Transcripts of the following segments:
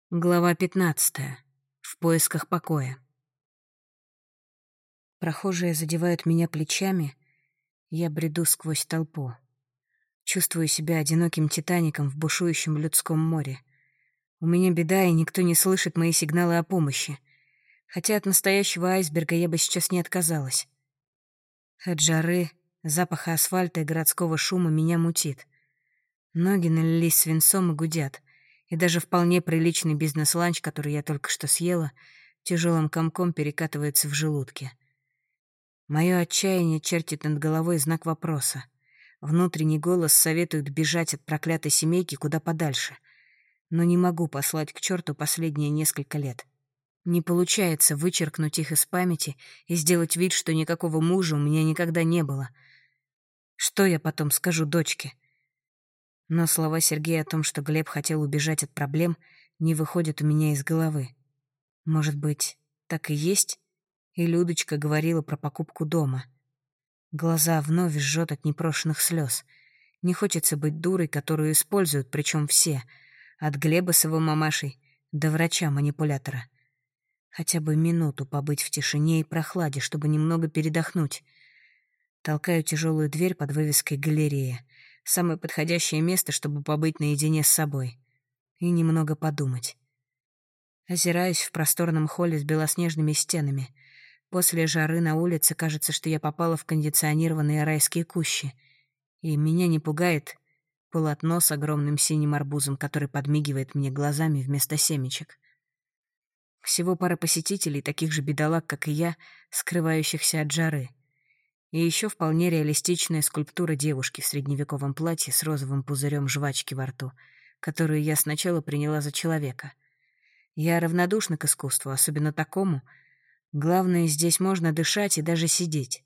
Глава 15. В поисках покоя. Прохожие задевают меня плечами, я бреду сквозь толпу. Чувствую себя одиноким титаником в бушующем людском море. У меня беда, и никто не слышит мои сигналы о помощи. Хотя от настоящего айсберга я бы сейчас не отказалась. От жары, запаха асфальта и городского шума меня мутит. Ноги налились свинцом и гудят. И даже вполне приличный бизнес-ланч, который я только что съела, тяжелым комком перекатывается в желудке. Мое отчаяние чертит над головой знак вопроса. Внутренний голос советует бежать от проклятой семейки куда подальше. Но не могу послать к черту последние несколько лет. Не получается вычеркнуть их из памяти и сделать вид, что никакого мужа у меня никогда не было. Что я потом скажу дочке? Но слова Сергея о том, что Глеб хотел убежать от проблем, не выходят у меня из головы. Может быть, так и есть? И Людочка говорила про покупку дома. Глаза вновь жжет от непрошенных слез. Не хочется быть дурой, которую используют, причем все. От Глеба с его мамашей до врача-манипулятора. Хотя бы минуту побыть в тишине и прохладе, чтобы немного передохнуть. Толкаю тяжелую дверь под вывеской «Галерея». Самое подходящее место, чтобы побыть наедине с собой. И немного подумать. Озираюсь в просторном холле с белоснежными стенами. После жары на улице кажется, что я попала в кондиционированные райские кущи. И меня не пугает полотно с огромным синим арбузом, который подмигивает мне глазами вместо семечек. Всего пара посетителей, таких же бедолаг, как и я, скрывающихся от жары. И еще вполне реалистичная скульптура девушки в средневековом платье с розовым пузырем жвачки во рту, которую я сначала приняла за человека. Я равнодушна к искусству, особенно такому. Главное, здесь можно дышать и даже сидеть.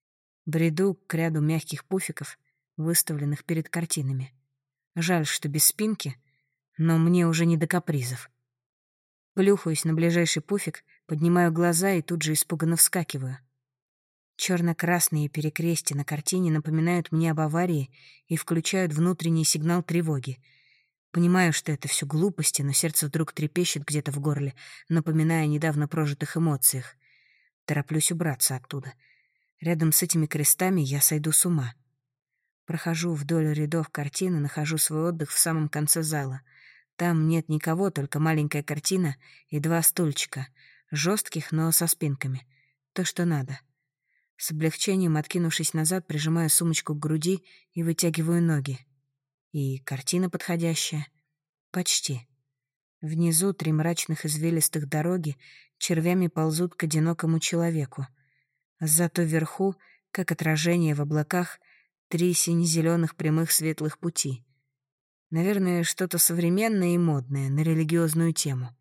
Бреду к ряду мягких пуфиков, выставленных перед картинами. Жаль, что без спинки, но мне уже не до капризов. Плюхаюсь на ближайший пуфик, поднимаю глаза и тут же испуганно вскакиваю. Черно-красные перекрестия на картине напоминают мне об аварии и включают внутренний сигнал тревоги. Понимаю, что это все глупости, но сердце вдруг трепещет где-то в горле, напоминая о недавно прожитых эмоциях. Тороплюсь убраться оттуда. Рядом с этими крестами я сойду с ума. Прохожу вдоль рядов картин и нахожу свой отдых в самом конце зала. Там нет никого, только маленькая картина и два стульчика, жестких, но со спинками. То, что надо. С облегчением, откинувшись назад, прижимаю сумочку к груди и вытягиваю ноги. И картина подходящая. Почти. Внизу 3 мрачных извилистых дороги червями ползут к одинокому человеку. Зато вверху, как отражение в облаках, 3 сине-зеленых прямых светлых пути. Наверное, что-то современное и модное на религиозную тему.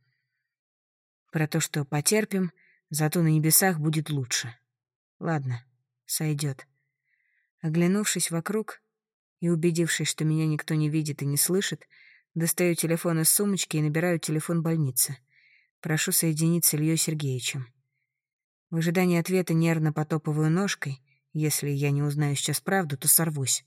Про то, что потерпим, зато на небесах будет лучше. Ладно, сойдет. Оглянувшись вокруг и убедившись, что меня никто не видит и не слышит, достаю телефон из сумочки и набираю телефон больницы. Прошу соединить с Ильей Сергеевичем. В ожидании ответа нервно потопываю ножкой. Если я не узнаю сейчас правду, то сорвусь.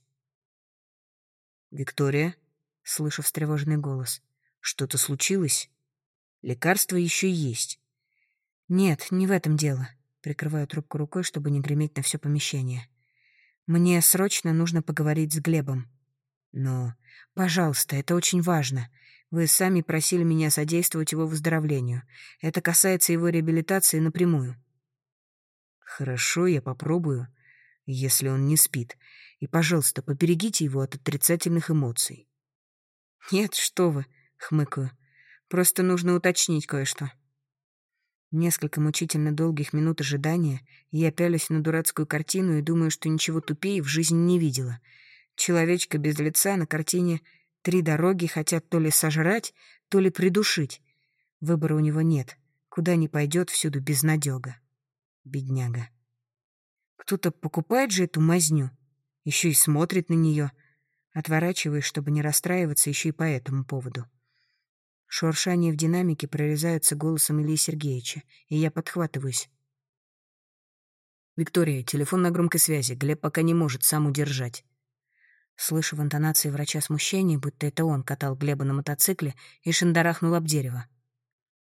«Виктория?» — слышу встревоженный голос. «Что-то случилось? Лекарства еще есть». «Нет, не в этом дело». Прикрываю трубку рукой, чтобы не греметь на все помещение. «Мне срочно нужно поговорить с Глебом». «Но, пожалуйста, это очень важно. Вы сами просили меня содействовать его выздоровлению. Это касается его реабилитации напрямую». «Хорошо, я попробую, если он не спит. И, пожалуйста, поберегите его от отрицательных эмоций». «Нет, что вы», — хмыкаю. «Просто нужно уточнить кое-что». Несколько мучительно долгих минут ожидания, и я пялюсь на дурацкую картину и думаю, что ничего тупее в жизни не видела. Человечка без лица на картине 3 дороги хотят то ли сожрать, то ли придушить. Выбора у него нет. Куда ни пойдет, всюду безнадега. Бедняга. Кто-то покупает же эту мазню, еще и смотрит на нее. Отворачиваюсь, чтобы не расстраиваться еще и по этому поводу. Шуршание в динамике прорезается голосом Ильи Сергеевича, и я подхватываюсь. «Виктория, телефон на громкой связи. Глеб пока не может сам удержать». Слышу в интонации врача смущение, будто это он катал Глеба на мотоцикле и шандарахнул об дерево.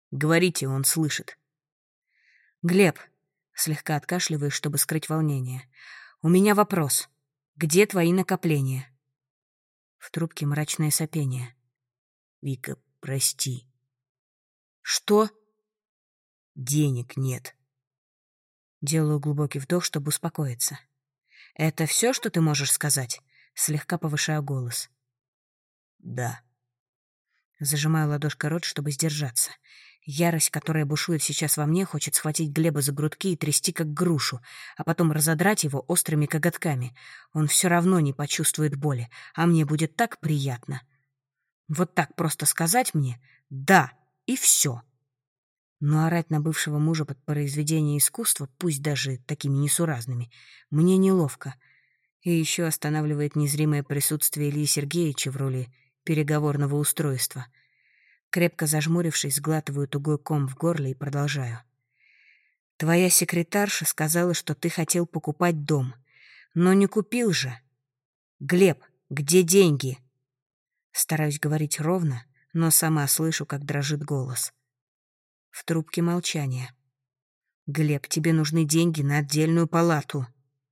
Говорите, он слышит». «Глеб», — слегка откашливаюсь, чтобы скрыть волнение, — «у меня вопрос. Где твои накопления?» В трубке мрачное сопение. «Вика, прости. «Что?» Денег нет». Делаю глубокий вдох, чтобы успокоиться. «Это все, что ты можешь сказать?» Слегка повышаю голос. «Да». Зажимаю ладошкой рот, чтобы сдержаться. Ярость, которая бушует сейчас во мне, хочет схватить Глеба за грудки и трясти, как грушу, а потом разодрать его острыми коготками. Он все равно не почувствует боли, а мне будет так приятно. Вот так просто сказать мне «да» и все. Но орать на бывшего мужа под произведение искусства, пусть даже такими несуразными, мне неловко. И еще останавливает незримое присутствие Ильи Сергеевича в роли переговорного устройства. Крепко зажмурившись, сглатываю тугой ком в горле и продолжаю. «Твоя секретарша сказала, что ты хотел покупать дом. Но не купил же. Глеб, где деньги?» Стараюсь говорить ровно, но сама слышу, как дрожит голос. В трубке молчание. «Глеб, тебе нужны деньги на отдельную палату».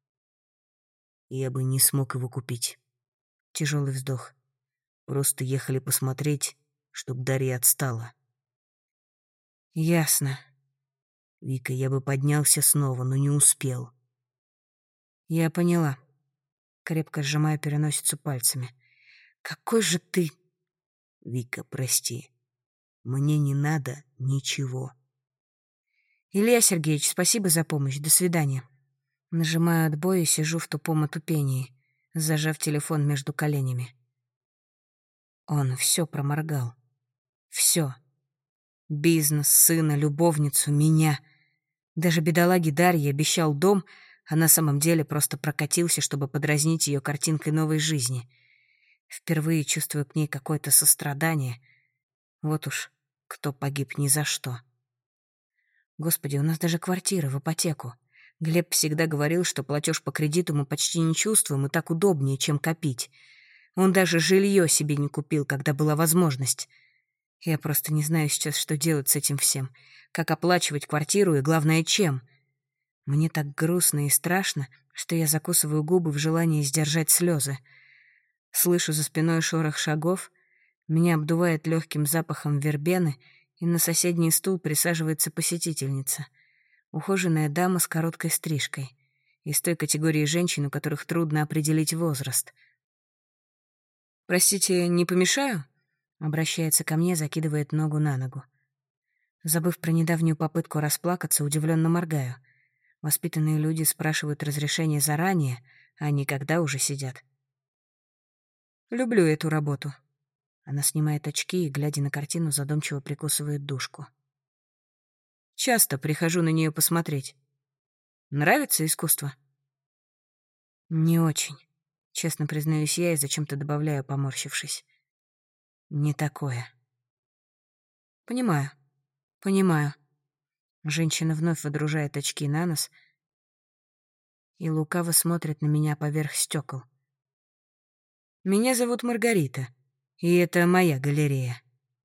Я бы не смог его купить. Тяжелый вздох. Просто ехали посмотреть, чтоб Дарья отстала. «Ясно. Вика, я бы поднялся снова, но не успел». Я поняла». Крепко сжимая переносицу пальцами. «Какой же ты...» «Вика, прости. Мне не надо ничего». «Илья Сергеевич, спасибо за помощь. До свидания». Нажимаю отбой и сижу в тупом отупении, зажав телефон между коленями. Он все проморгал. Все. Бизнес, сына, любовницу, меня. Даже бедолаге Дарье обещал дом, а на самом деле просто прокатился, чтобы подразнить ее картинкой новой жизни. Впервые чувствую к ней какое-то сострадание. Вот уж кто погиб ни за что. Господи, у нас даже квартира в ипотеку. Глеб всегда говорил, что платеж по кредиту мы почти не чувствуем, и так удобнее, чем копить. Он даже жилье себе не купил, когда была возможность. Я просто не знаю сейчас, что делать с этим всем. Как оплачивать квартиру и, главное, чем. Мне так грустно и страшно, что я закусываю губы в желании сдержать слезы. Слышу за спиной шорох шагов, меня обдувает легким запахом вербены, и на соседний стул присаживается посетительница. Ухоженная дама с короткой стрижкой. Из той категории женщин, у которых трудно определить возраст. «Простите, не помешаю?» Обращается ко мне, закидывает ногу на ногу. Забыв про недавнюю попытку расплакаться, удивленно моргаю. Воспитанные люди спрашивают разрешение заранее, а не когда уже сидят. «Люблю эту работу». Она снимает очки и, глядя на картину, задумчиво прикусывает дужку. «Часто прихожу на нее посмотреть. Нравится искусство?» «Не очень», — честно признаюсь я и зачем-то добавляю, поморщившись. «Не такое». «Понимаю, понимаю». Женщина вновь водружает очки на нос и лукаво смотрит на меня поверх стекол. «Меня зовут Маргарита, и это моя галерея».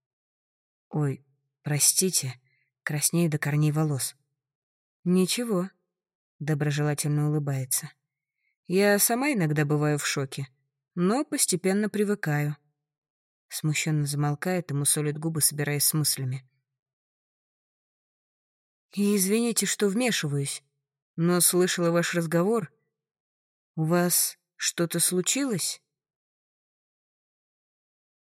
«Ой, простите», — краснею до корней волос. «Ничего», — доброжелательно улыбается. «Я сама иногда бываю в шоке, но постепенно привыкаю». Смущенно замолкает и мусолит губы, собираясь с мыслями. «И извините, что вмешиваюсь, но слышала ваш разговор. У вас что-то случилось?»